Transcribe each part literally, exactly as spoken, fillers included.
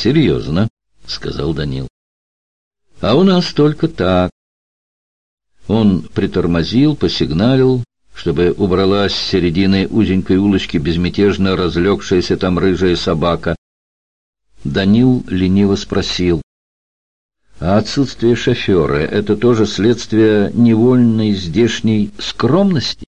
серьезно, — сказал Данил. — А у нас только так. Он притормозил, посигналил, чтобы убралась с середины узенькой улочки безмятежно разлегшаяся там рыжая собака. Данил лениво спросил: а отсутствие шофера — это тоже следствие невольной здешней скромности?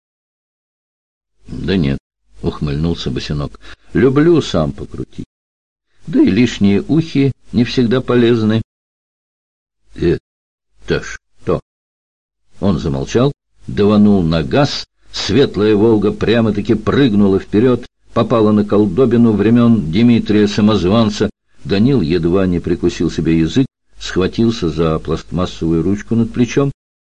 — Да нет, — ухмыльнулся босенок, — люблю сам покрутить. Да и лишние ухи не всегда полезны. — Это что? Он замолчал, даванул на газ, светлая «Волга» прямо-таки прыгнула вперед, попала на колдобину времен Дмитрия Самозванца. Данил едва не прикусил себе язык, схватился за пластмассовую ручку над плечом.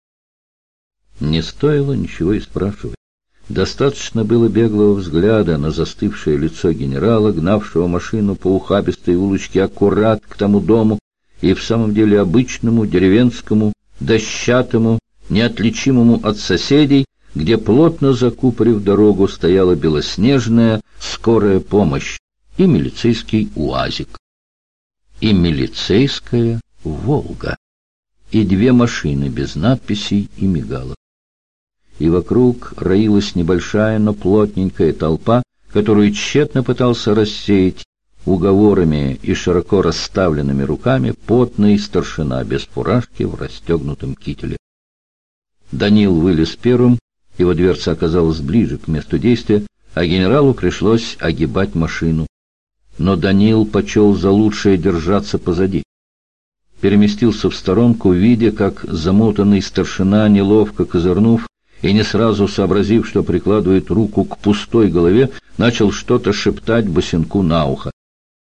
Не стоило ничего и спрашивать. Достаточно было беглого взгляда на застывшее лицо генерала, гнавшего машину по ухабистой улочке аккурат к тому дому, и в самом деле обычному, деревенскому, дощатому, неотличимому от соседей, где, плотно закупорив дорогу, стояла белоснежная скорая помощь и милицейский УАЗик, и милицейская «Волга», и две машины без надписей и мигалок. И вокруг роилась небольшая, но плотненькая толпа, которую тщетно пытался рассеять уговорами и широко расставленными руками потный старшина без фуражки в расстегнутом кителе. Данил вылез первым, его дверца оказалась ближе к месту действия, а генералу пришлось огибать машину. Но Данил почел за лучшее держаться позади. Переместился в сторонку, видя, как замотанный старшина, неловко козырнув и не сразу сообразив, что прикладывает руку к пустой голове, начал что-то шептать босенку на ухо.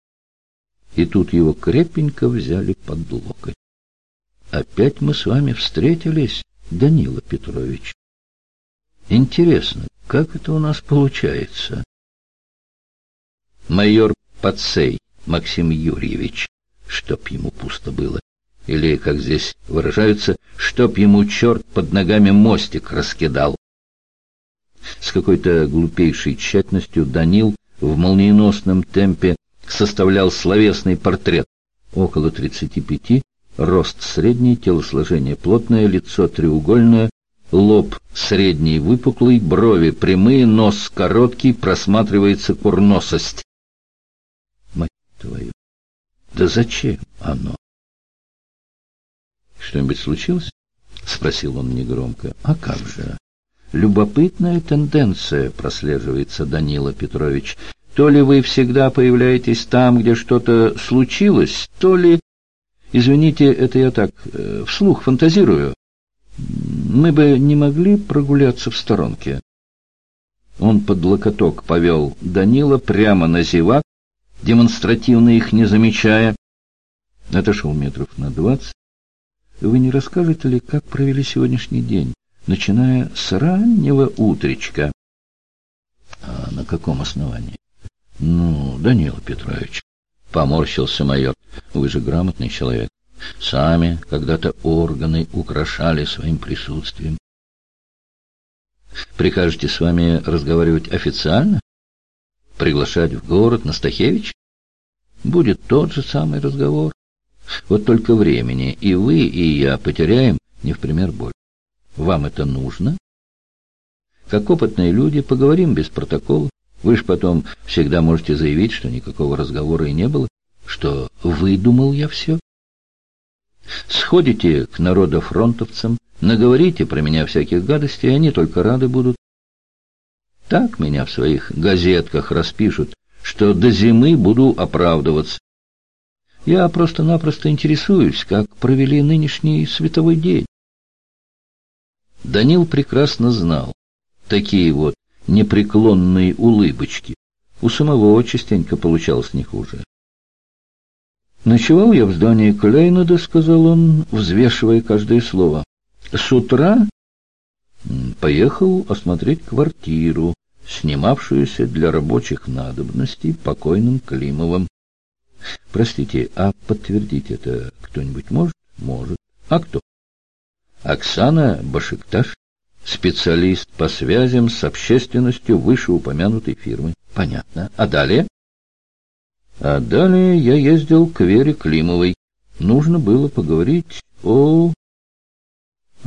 И тут его крепенько взяли под локоть. — Опять мы с вами встретились, Данила Петрович. Интересно, как это у нас получается? Майор Пацей Максим Юрьевич, чтоб ему пусто было. Или, как здесь выражаются, чтоб ему черт под ногами мостик раскидал. С какой-то глупейшей тщательностью Данил в молниеносном темпе составлял словесный портрет. Около тридцати пяти, рост средний, телосложение плотное, лицо треугольное, лоб средний выпуклый, брови прямые, нос короткий, просматривается курносость. Мать твою! Да зачем оно? Что-нибудь случилось? — спросил он негромко. — А как же? Любопытная тенденция прослеживается, Данила Петрович. То ли вы всегда появляетесь там, где что-то случилось, то ли... Извините, это я так, э, вслух фантазирую. Мы бы не могли прогуляться в сторонке. Он под локоток повел Данила прямо на зевак, демонстративно их не замечая. Отошел метров на двадцать. Вы не расскажете ли, как провели сегодняшний день, начиная с раннего утречка? А на каком основании? Ну, Данила Петрович, поморщился майор, вы же грамотный человек. Сами когда-то органы украшали своим присутствием. Прикажете с вами разговаривать официально? Приглашать в город на Стахевич? Будет тот же самый разговор. Вот только времени и вы, и я потеряем не в пример больше. Вам это нужно? Как опытные люди, поговорим без протокола. Вы ж потом всегда можете заявить, что никакого разговора и не было, что выдумал я все. Сходите к народофронтовцам, наговорите про меня всяких гадостей, и они только рады будут. Так меня в своих газетках распишут, что до зимы буду оправдываться. Я просто-напросто интересуюсь, как провели нынешний световой день. Данил прекрасно знал такие вот непреклонные улыбочки. У самого частенько получалось не хуже. «Ночевал я в здании Клейнеда», — сказал он, взвешивая каждое слово. «С утра поехал осмотреть квартиру, снимавшуюся для рабочих надобностей покойным Климовым. Простите, а подтвердить это кто-нибудь может? Может. А кто? Оксана Башикташ, специалист по связям с общественностью вышеупомянутой фирмы. Понятно. А далее? А далее я ездил к Вере Климовой. Нужно было поговорить о...